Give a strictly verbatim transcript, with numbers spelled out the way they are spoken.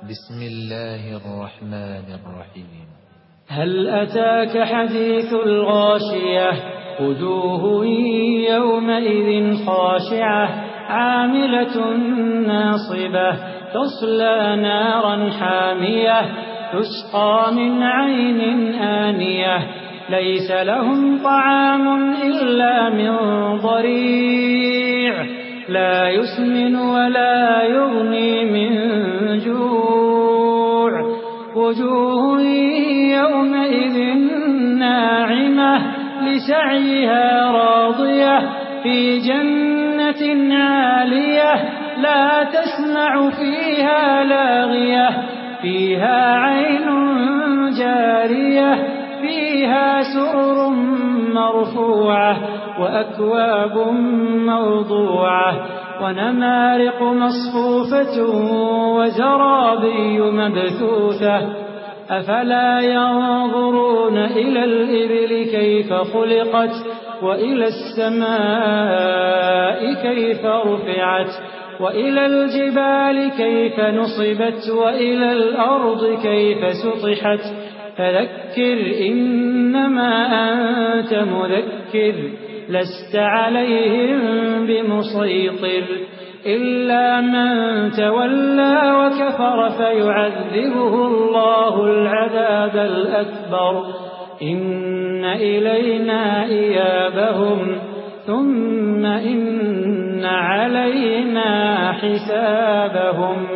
بسم الله الرحمن الرحيم. هل أتاك حديث الغاشية وجوه يومئذ خاشعة عاملة ناصبة تصلى نارا حامية تسقى من عين آنية ليس لهم طعام إلا من ضريع لا يسمن ولا يغني من جوع وجوه يومئذ ناعمة لسعيها راضية في جنة عالية لا تسمع فيها لاغية فيها عين جارية فيها سرر مرفوعة وأكواب موضوعة ونمارق مصفوفة وزرابي مبثوثة أفلا ينظرون إلى الإبل كيف خلقت وإلى السماء كيف رفعت وإلى الجبال كيف نصبت وإلى الأرض كيف سطحت فذكر إنما أنت مذكر لست عليهم بمسيطر إلا من تولى وكفر فيعذبه الله العذاب الأكبر إن إلينا إيابهم ثم إن علينا حسابهم.